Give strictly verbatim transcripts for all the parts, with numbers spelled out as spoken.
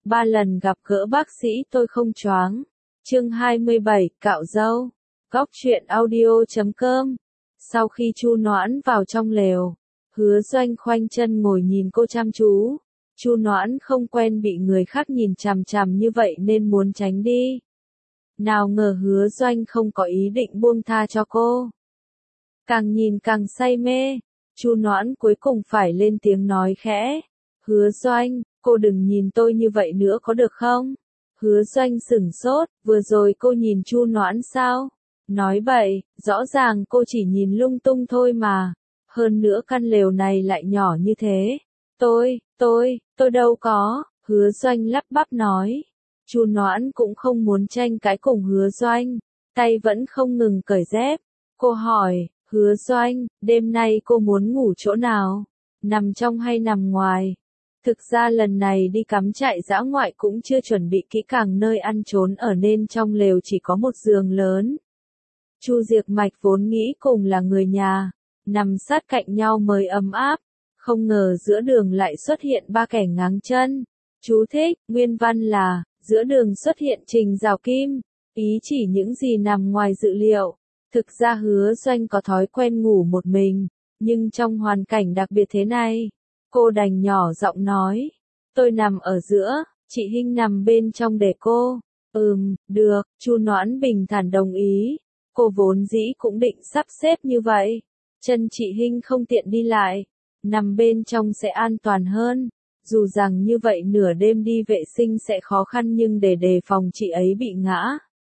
Ba lần gặp gỡ bác sĩ tôi không choáng. Chương hai mươi bảy, cạo râu. Góc truyện audio chấm com. Sau khi Chu Noãn vào trong lều, Hứa Doanh khoanh chân ngồi nhìn cô chăm chú. Chu Noãn không quen bị người khác nhìn chằm chằm như vậy nên muốn tránh đi. Nào ngờ Hứa Doanh không có ý định buông tha cho cô. Càng nhìn càng say mê, Chu Noãn cuối cùng phải lên tiếng nói khẽ. Hứa Doanh, cô đừng nhìn tôi như vậy nữa có được không? Hứa Doanh sửng sốt, vừa rồi cô nhìn Chu Noãn sao? Nói bậy, rõ ràng cô chỉ nhìn lung tung thôi mà. Hơn nữa căn lều này lại nhỏ như thế. Tôi, tôi, tôi đâu có, Hứa Doanh lắp bắp nói. Chu Noãn cũng không muốn tranh cãi cùng Hứa Doanh, tay vẫn không ngừng cởi dép. Cô hỏi, Hứa Doanh, đêm nay cô muốn ngủ chỗ nào? Nằm trong hay nằm ngoài? Thực ra lần này đi cắm trại dã ngoại cũng chưa chuẩn bị kỹ càng nơi ăn trốn ở nên trong lều chỉ có một giường lớn. Chu Diệc Mạch vốn nghĩ cùng là người nhà, nằm sát cạnh nhau mới ấm áp, không ngờ giữa đường lại xuất hiện ba kẻ ngáng chân. Chú thích, nguyên văn là, giữa đường xuất hiện Trình Rào Kim, ý chỉ những gì nằm ngoài dự liệu. Thực ra Hứa Doanh có thói quen ngủ một mình, nhưng trong hoàn cảnh đặc biệt thế này, cô đành nhỏ giọng nói, tôi nằm ở giữa, chị Hinh nằm bên trong để cô. Ừm, được, Chu Noãn bình thản đồng ý, cô vốn dĩ cũng định sắp xếp như vậy, chân chị Hinh không tiện đi lại, nằm bên trong sẽ an toàn hơn, dù rằng như vậy nửa đêm đi vệ sinh sẽ khó khăn nhưng để đề phòng chị ấy bị ngã.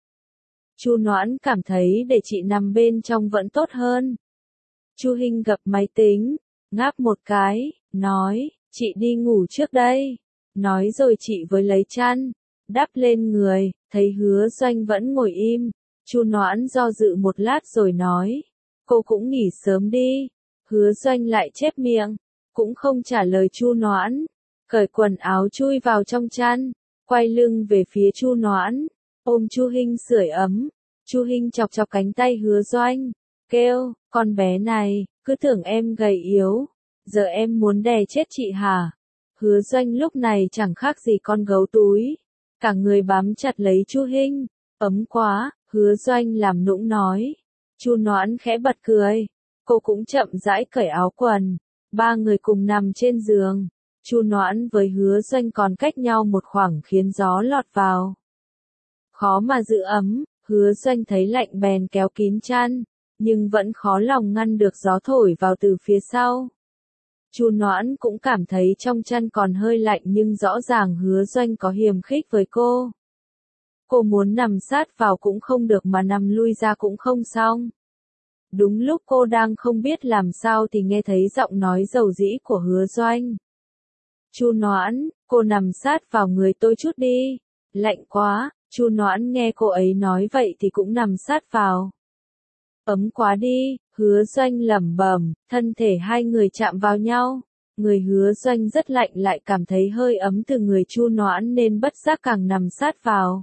Chu Noãn cảm thấy để chị nằm bên trong vẫn tốt hơn. Chu Hinh gập máy tính, ngáp một cái, nói, chị đi ngủ trước đây. Nói rồi chị với lấy chăn, đắp lên người, thấy Hứa Doanh vẫn ngồi im. Chu Noãn do dự một lát rồi nói, cô cũng nghỉ sớm đi. Hứa Doanh lại chép miệng, cũng không trả lời Chu Noãn, cởi quần áo chui vào trong chăn, quay lưng về phía Chu Noãn, ôm Chu Hinh sưởi ấm. Chu Hinh chọc chọc cánh tay Hứa Doanh, kêu, con bé này, cứ tưởng em gầy yếu, giờ em muốn đè chết chị hả? Hứa Doanh lúc này chẳng khác gì con gấu túi, cả người bám chặt lấy Chu Hinh, ấm quá, Hứa Doanh làm nũng nói. Chu Noãn khẽ bật cười, cô cũng chậm rãi cởi áo quần, ba người cùng nằm trên giường, Chu Noãn với Hứa Doanh còn cách nhau một khoảng khiến gió lọt vào. Khó mà giữ ấm, Hứa Doanh thấy lạnh bèn kéo kín chăn, nhưng vẫn khó lòng ngăn được gió thổi vào từ phía sau. Chu Noãn cũng cảm thấy trong chăn còn hơi lạnh nhưng rõ ràng Hứa Doanh có hiềm khích với cô. Cô muốn nằm sát vào cũng không được mà nằm lui ra cũng không xong. Đúng lúc cô đang không biết làm sao thì nghe thấy giọng nói dầu dĩ của Hứa Doanh. Chu Noãn, cô nằm sát vào người tôi chút đi. Lạnh quá, Chu Noãn nghe cô ấy nói vậy thì cũng nằm sát vào. Ấm quá đi, Hứa Doanh lẩm bẩm, thân thể hai người chạm vào nhau. Người Hứa Doanh rất lạnh lại cảm thấy hơi ấm từ người Chu Noãn nên bất giác càng nằm sát vào.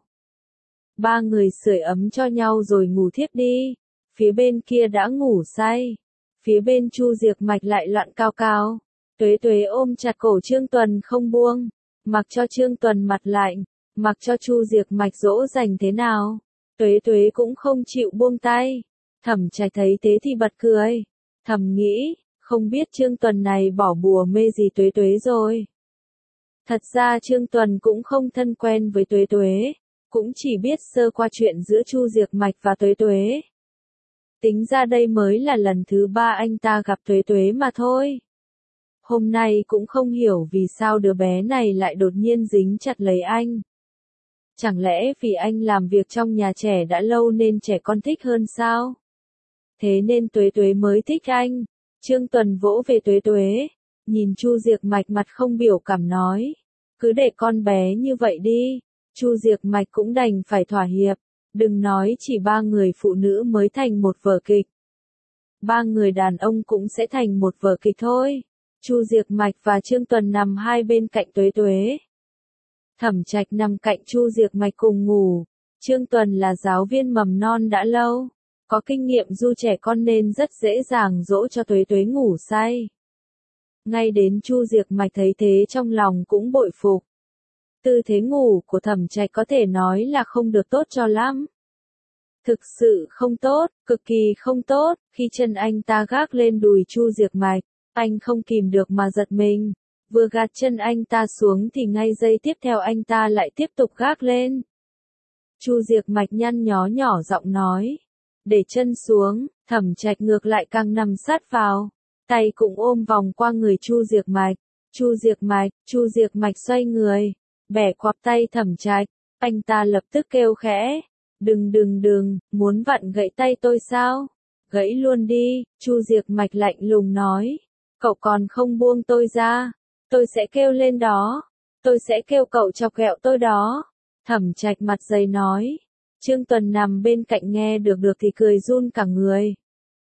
Ba người sưởi ấm cho nhau rồi ngủ thiếp đi. Phía bên kia đã ngủ say. Phía bên Chu Diệc Mạch lại loạn cao cao. Tuế Tuế ôm chặt cổ Trương Tuần không buông. Mặc cho Trương Tuần mặt lạnh, mặc cho Chu Diệc Mạch dỗ dành thế nào, Tuế Tuế cũng không chịu buông tay. Thẩm Trạch thấy thế thì bật cười. Thầm nghĩ, không biết Trương Tuần này bỏ bùa mê gì Tuế Tuế rồi. Thật ra Trương Tuần cũng không thân quen với Tuế Tuế, cũng chỉ biết sơ qua chuyện giữa Chu Diệc Mạch và Tuế Tuế. Tính ra đây mới là lần thứ ba anh ta gặp Tuế Tuế mà thôi. Hôm nay cũng không hiểu vì sao đứa bé này lại đột nhiên dính chặt lấy anh. Chẳng lẽ vì anh làm việc trong nhà trẻ đã lâu nên trẻ con thích hơn sao? Thế nên Tuế Tuế mới thích anh. Trương Tuần vỗ về Tuế Tuế, nhìn Chu Diệc Mạch mặt không biểu cảm nói, cứ để con bé như vậy đi. Chu Diệc Mạch cũng đành phải thỏa hiệp, đừng nói chỉ ba người phụ nữ mới thành một vở kịch. Ba người đàn ông cũng sẽ thành một vở kịch thôi. Chu Diệc Mạch và Trương Tuần nằm hai bên cạnh Tuế Tuế. Thẩm Trạch nằm cạnh Chu Diệc Mạch cùng ngủ. Trương Tuần là giáo viên mầm non đã lâu, có kinh nghiệm du trẻ con nên rất dễ dàng dỗ cho Tuế Tuế ngủ say. Ngay đến Chu Diệc Mạch thấy thế trong lòng cũng bội phục. Tư thế ngủ của Thẩm Trạch có thể nói là không được tốt cho lắm. Thực sự không tốt, cực kỳ không tốt, khi chân anh ta gác lên đùi Chu Diệc Mạch, anh không kìm được mà giật mình. Vừa gạt chân anh ta xuống thì ngay giây tiếp theo anh ta lại tiếp tục gác lên. Chu Diệc Mạch nhăn nhó nhỏ giọng nói. Để chân xuống, Thẩm Trạch ngược lại càng nằm sát vào. Tay cũng ôm vòng qua người Chu Diệc Mạch. Chu Diệc Mạch, Chu Diệc Mạch xoay người, bẻ quặp tay Thẩm Trạch. Anh ta lập tức kêu khẽ. Đừng đừng đừng, muốn vặn gãy tay tôi sao? Gãy luôn đi, Chu Diệc Mạch lạnh lùng nói. Cậu còn không buông tôi ra, tôi sẽ kêu lên đó. Tôi sẽ kêu cậu chọc ghẹo tôi đó. Thẩm Trạch mặt dày nói. Trương Tuần nằm bên cạnh nghe được được thì cười run cả người.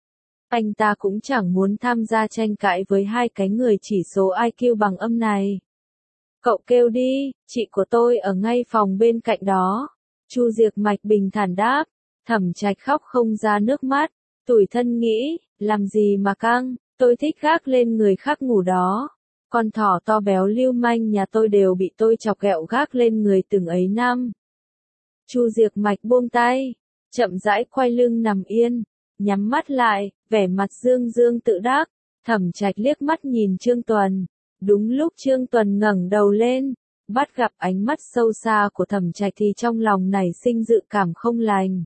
Anh ta cũng chẳng muốn tham gia tranh cãi với hai cái người chỉ số i kiu bằng âm này. Cậu kêu đi, chị của tôi ở ngay phòng bên cạnh đó. Chu Diệc Mạch bình thản đáp. Thẩm Trạch khóc không ra nước mắt, tủi thân nghĩ, làm gì mà căng, tôi thích gác lên người khác ngủ đó. Con thỏ to béo lưu manh nhà tôi đều bị tôi chọc ghẹo gác lên người từng ấy năm. Chu Diệc Mạch buông tay, chậm rãi quay lưng nằm yên, nhắm mắt lại, vẻ mặt dương dương tự đắc. Thẩm Trạch liếc mắt nhìn Trương Tuần. Đúng lúc Trương Tuần ngẩng đầu lên, bắt gặp ánh mắt sâu xa của Thẩm Trạch thì trong lòng nảy sinh dự cảm không lành.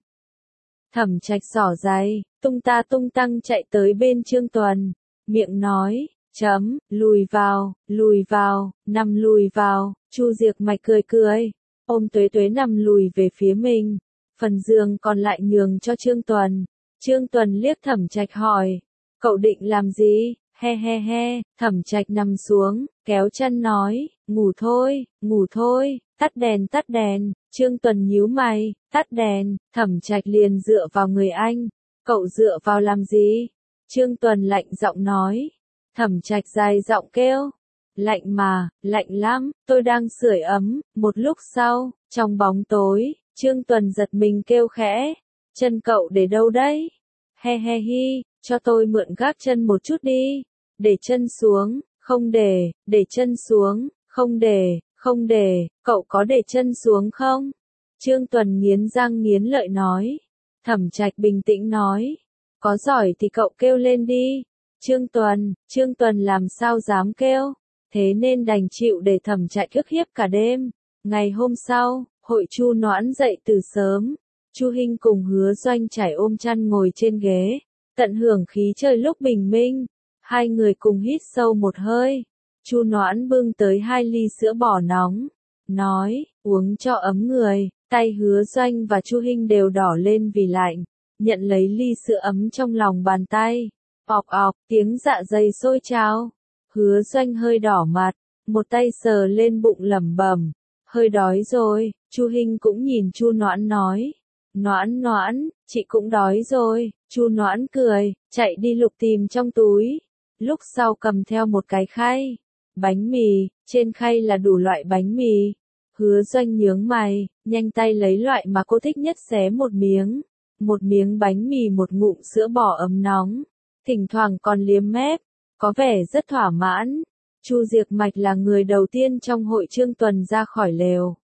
Thẩm Trạch xỏ giày, tung ta tung tăng chạy tới bên Trương Tuần, miệng nói, chấm, lùi vào, lùi vào, nằm lùi vào. Chu Diệc Mạch cười cười, ôm Tuế Tuế nằm lùi về phía mình, phần giường còn lại nhường cho Trương Tuần. Trương Tuần liếc Thẩm Trạch hỏi, cậu định làm gì? He he he, Thẩm Trạch nằm xuống, kéo chân nói, ngủ thôi, ngủ thôi, tắt đèn tắt đèn. Trương Tuần nhíu mày, tắt đèn. Thẩm Trạch liền dựa vào người anh, cậu dựa vào làm gì? Trương Tuần lạnh giọng nói. Thẩm Trạch dài giọng kêu, lạnh mà, lạnh lắm, tôi đang sưởi ấm. Một lúc sau, trong bóng tối, Trương Tuần giật mình kêu khẽ, chân cậu để đâu đấy? He he hi, cho tôi mượn gác chân một chút đi. Để chân xuống, không để, để chân xuống, không để, không để, cậu có để chân xuống không? Trương Tuần nghiến răng nghiến lợi nói. Thẩm Trạch bình tĩnh nói, có giỏi thì cậu kêu lên đi. Trương Tuần, Trương Tuần làm sao dám kêu, thế nên đành chịu để Thẩm Trạch ức hiếp cả đêm. Ngày hôm sau, hội Chu Noãn dậy từ sớm, Chu Hinh cùng Hứa Doanh trải ôm chăn ngồi trên ghế, tận hưởng khí trời lúc bình minh. Hai người cùng hít sâu một hơi. Chu Noãn bưng tới hai ly sữa bò nóng, nói, uống cho ấm người. Tay Hứa Doanh và Chu Hinh đều đỏ lên vì lạnh, nhận lấy ly sữa ấm trong lòng bàn tay. Ọc ọc, tiếng dạ dày sôi trào. Hứa Doanh hơi đỏ mặt, một tay sờ lên bụng lẩm bẩm, hơi đói rồi. Chu Hinh cũng nhìn Chu Noãn nói, Noãn Noãn, chị cũng đói rồi. Chu Noãn cười, chạy đi lục tìm trong túi. Lúc sau cầm theo một cái khay, bánh mì, trên khay là đủ loại bánh mì. Hứa Doanh nhướng mày, nhanh tay lấy loại mà cô thích nhất xé một miếng. Một miếng bánh mì một ngụm sữa bò ấm nóng, thỉnh thoảng còn liếm mép, có vẻ rất thỏa mãn. Chu Diệc Mạch là người đầu tiên trong hội Trương Tuần ra khỏi lều.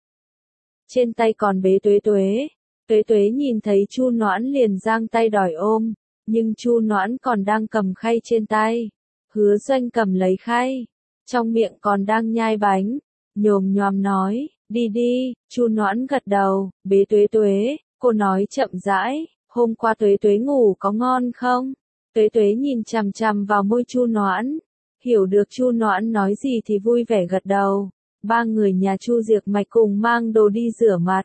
Trên tay còn bế Tuế Tuế. Tuế Tuế nhìn thấy Chu Noãn liền giang tay đòi ôm, nhưng Chu Noãn còn đang cầm khay trên tay. Hứa Doanh cầm lấy khay, trong miệng còn đang nhai bánh, nhồm nhòm nói, đi đi. Chu Noãn gật đầu, bế Tuế Tuế, cô nói chậm rãi, hôm qua Tuế Tuế ngủ có ngon không? Tuế Tuế nhìn chằm chằm vào môi Chu Noãn, hiểu được Chu Noãn nói gì thì vui vẻ gật đầu. Ba người nhà Chu Diệc Mạch cùng mang đồ đi rửa mặt.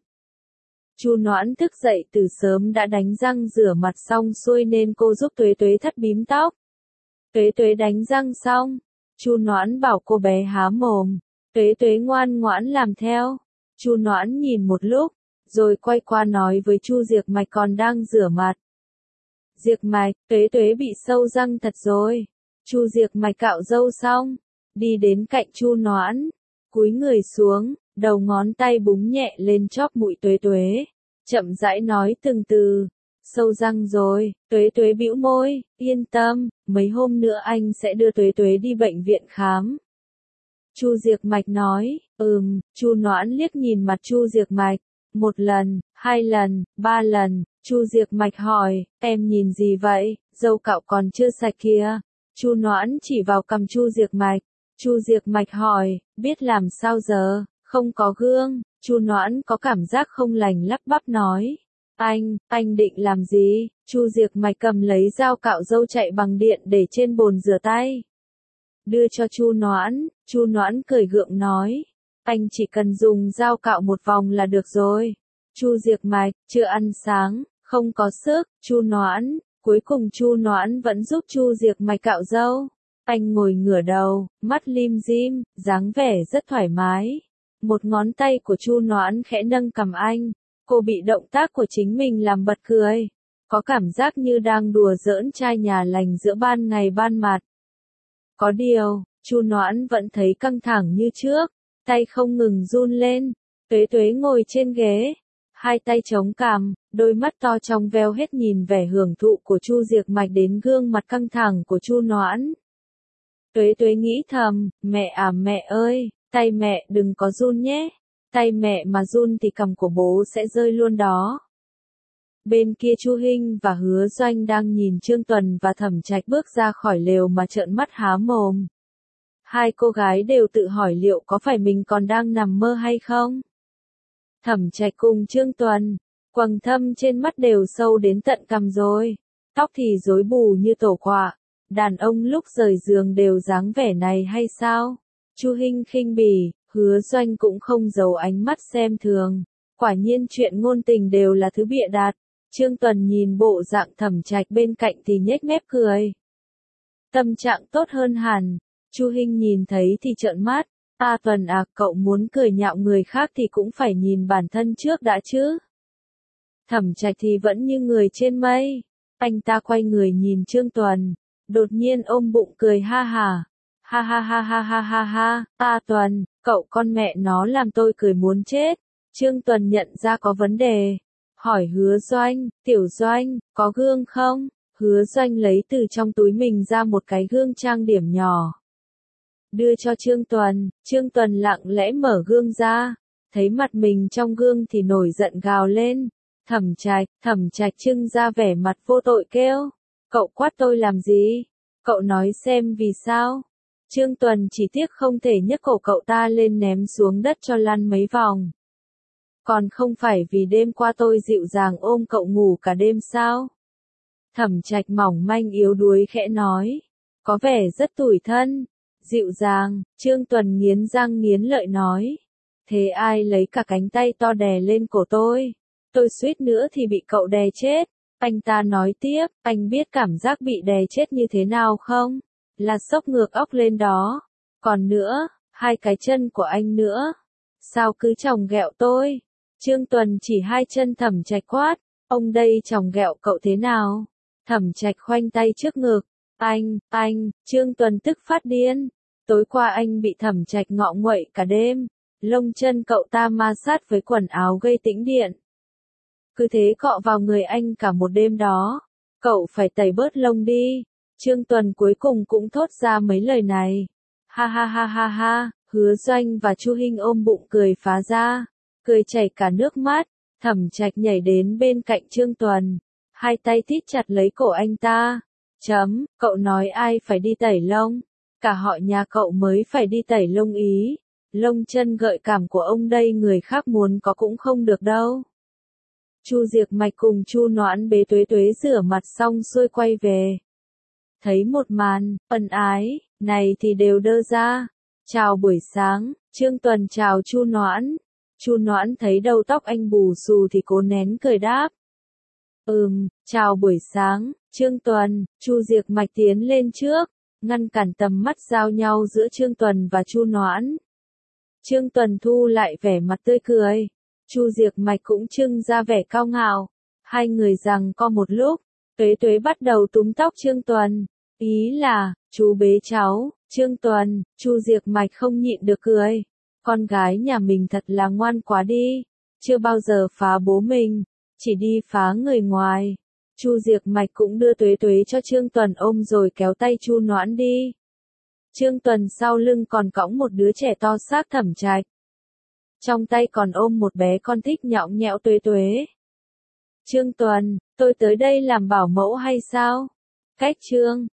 Chu Noãn thức dậy từ sớm đã đánh răng rửa mặt xong xuôi nên cô giúp Tuế Tuế thắt bím tóc. Tuế Tuế đánh răng xong, Chu Noãn bảo cô bé há mồm. Tuế Tuế ngoan ngoãn làm theo. Chu Noãn nhìn một lúc, rồi quay qua nói với Chu Diệc Mạch còn đang rửa mặt. Diệc Mạch, Tuế Tuế bị sâu răng thật rồi. Chu Diệc Mạch cạo râu xong, đi đến cạnh Chu Noãn, cúi người xuống, đầu ngón tay búng nhẹ lên chóp mũi Tuế Tuế, chậm rãi nói từng từ, sâu răng rồi. Tuế Tuế bĩu môi, yên tâm, mấy hôm nữa anh sẽ đưa Tuế Tuế đi bệnh viện khám. Chu Diệc Mạch nói, Ừm, Chu Noãn liếc nhìn mặt Chu Diệc Mạch, một lần, hai lần, ba lần, Chu Diệc Mạch hỏi, em nhìn gì vậy, râu cạo còn chưa sạch kìa. Chu Noãn chỉ vào cằm Chu Diệc Mạch. Chu Diệc Mạch hỏi, biết làm sao giờ, không có gương. Chu Noãn có cảm giác không lành lắp bắp nói, anh, anh định làm gì? Chu Diệc Mạch cầm lấy dao cạo râu chạy bằng điện để trên bồn rửa tay. Đưa cho Chu Noãn. Chu Noãn cười gượng nói, anh chỉ cần dùng dao cạo một vòng là được rồi. Chu Diệc Mạch, chưa ăn sáng, không có sức. Chu Noãn, cuối cùng Chu Noãn vẫn giúp Chu Diệc Mạch cạo râu. Anh ngồi ngửa đầu, mắt lim dim, dáng vẻ rất thoải mái. Một ngón tay của Chu Noãn khẽ nâng cằm anh. Cô bị động tác của chính mình làm bật cười. Có cảm giác như đang đùa giỡn trai nhà lành giữa ban ngày ban mặt. Có điều, Chu Noãn vẫn thấy căng thẳng như trước, tay không ngừng run lên. Tuế Tuế ngồi trên ghế, hai tay chống cằm, đôi mắt to trong veo hết nhìn vẻ hưởng thụ của Chu Diệc Mạch đến gương mặt căng thẳng của Chu Noãn. Tuế Tuế nghĩ thầm, mẹ à mẹ ơi, tay mẹ đừng có run nhé, tay mẹ mà run thì cằm của bố sẽ rơi luôn đó. Bên kia Chu Hinh và Hứa Doanh đang nhìn Trương Tuần và Thẩm Trạch bước ra khỏi lều mà trợn mắt há mồm. Hai cô gái đều tự hỏi liệu có phải mình còn đang nằm mơ hay không. Thẩm Trạch cùng Trương Tuần, quầng thâm trên mắt đều sâu đến tận cằm rồi, tóc thì rối bù như tổ quạ. Đàn ông lúc rời giường đều dáng vẻ này hay sao? Chu Hinh khinh bỉ, Hứa Doanh cũng không giấu ánh mắt xem thường. Quả nhiên chuyện ngôn tình đều là thứ bịa đặt. Trương Tuần nhìn bộ dạng Thẩm Trạch bên cạnh thì nhếch mép cười. Tâm trạng tốt hơn hẳn. Chu Hinh nhìn thấy thì trợn mắt. A Tuần à, cậu muốn cười nhạo người khác thì cũng phải nhìn bản thân trước đã chứ. Thẩm Trạch thì vẫn như người trên mây. Anh ta quay người nhìn Trương Tuần, đột nhiên ôm bụng cười ha hả. Ha ha ha ha ha ha ha, A Tuần, cậu con mẹ nó làm tôi cười muốn chết. Trương Tuần nhận ra có vấn đề. Hỏi Hứa Doanh, Tiểu Doanh, có gương không? Hứa Doanh lấy từ trong túi mình ra một cái gương trang điểm nhỏ. Đưa cho Trương Tuần. Trương Tuần lặng lẽ mở gương ra. Thấy mặt mình trong gương thì nổi giận gào lên. Thẩm Trạch, Thẩm Trạch trưng ra vẻ mặt vô tội kêu. Cậu quát tôi làm gì? Cậu nói xem vì sao? Trương Tuần chỉ tiếc không thể nhấc cổ cậu ta lên ném xuống đất cho lăn mấy vòng. Còn không phải vì đêm qua tôi dịu dàng ôm cậu ngủ cả đêm sao? Thẩm Trạch mỏng manh yếu đuối khẽ nói. Có vẻ rất tủi thân. Dịu dàng, Trương Tuần nghiến răng nghiến lợi nói. Thế ai lấy cả cánh tay to đè lên cổ tôi? Tôi suýt nữa thì bị cậu đè chết. Anh ta nói tiếp, anh biết cảm giác bị đè chết như thế nào không? Là sốc ngược óc lên đó. Còn nữa, hai cái chân của anh nữa. Sao cứ chòng ghẹo tôi? Trương Tuần chỉ hai chân Thẩm Trạch quát. Ông đây chòng ghẹo cậu thế nào? Thẩm Trạch khoanh tay trước ngực. Anh, anh, Trương Tuần tức phát điên. Tối qua anh bị Thẩm Trạch ngọ nguậy cả đêm. Lông chân cậu ta ma sát với quần áo gây tĩnh điện. Cứ thế cọ vào người anh cả một đêm đó. Cậu phải tẩy bớt lông đi. Trương Tuần cuối cùng cũng thốt ra mấy lời này. Ha ha ha ha ha, Hứa Doanh và Chu Hinh ôm bụng cười phá ra. Cười chảy cả nước mắt. Thẩm Trạch nhảy đến bên cạnh Trương Tuần. Hai tay thít chặt lấy cổ anh ta. Chấm, cậu nói ai phải đi tẩy lông? Cả họ nhà cậu mới phải đi tẩy lông ý. Lông chân gợi cảm của ông đây người khác muốn có cũng không được đâu. Chu Diệc Mạch cùng Chu Noãn bế Tuế Tuế rửa mặt xong xuôi quay về. Thấy một màn, ân ái, này thì đều đơ ra. Chào buổi sáng, Trương Tuần chào Chu Noãn. Chu Noãn thấy đầu tóc anh bù xù thì cố nén cười đáp. Ừm, chào buổi sáng, Trương Tuần. Chu Diệc Mạch tiến lên trước, ngăn cản tầm mắt giao nhau giữa Trương Tuần và Chu Noãn. Trương Tuần thu lại vẻ mặt tươi cười. Chu Diệc Mạch cũng trưng ra vẻ cao ngạo. Hai người giằng co một lúc, Tuế Tuế bắt đầu túm tóc Trương Tuần. Ý là, chú bế cháu, Trương Tuần. Chu Diệc Mạch không nhịn được cười. Con gái nhà mình thật là ngoan quá đi. Chưa bao giờ phá bố mình, chỉ đi phá người ngoài. Chu Diệc Mạch cũng đưa Tuế Tuế cho Trương Tuần ôm rồi kéo tay Chu Noãn đi. Trương Tuần sau lưng còn cõng một đứa trẻ to xác Thẩm Trạch. trong tay còn ôm một bé con thích nhõng nhẽo tuế tuế. Trương Tuần, tôi tới đây làm bảo mẫu hay sao? Cách Trương